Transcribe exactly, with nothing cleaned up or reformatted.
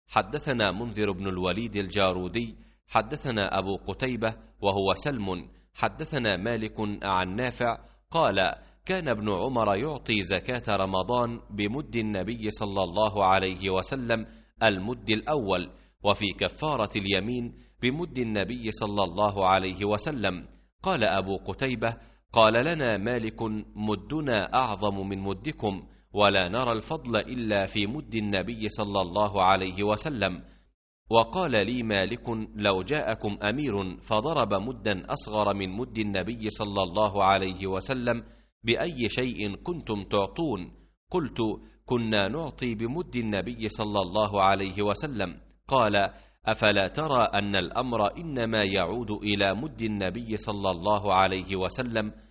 حدثنا منذر بن الوليد الجارودي حدثنا أبو قتيبة وهو سلم حدثنا مالك عن نافع قال كان ابن عمر يعطي زكاة رمضان بمد النبي صلى الله عليه وسلم المد الأول، وفي كفارة اليمين بمد النبي صلى الله عليه وسلم. قال أبو قتيبة قال لنا مالك مدنا أعظم من مدكم، ولا نرى الفضل إلا في مد النبي صلى الله عليه وسلم. وقال لي مالك لو جاءكم أمير فضرب مدا أصغر من مد النبي صلى الله عليه وسلم بأي شيء كنتم تعطون؟ قلت كنا نعطي بمد النبي صلى الله عليه وسلم. قال أفلا ترى أن الأمر إنما يعود إلى مد النبي صلى الله عليه وسلم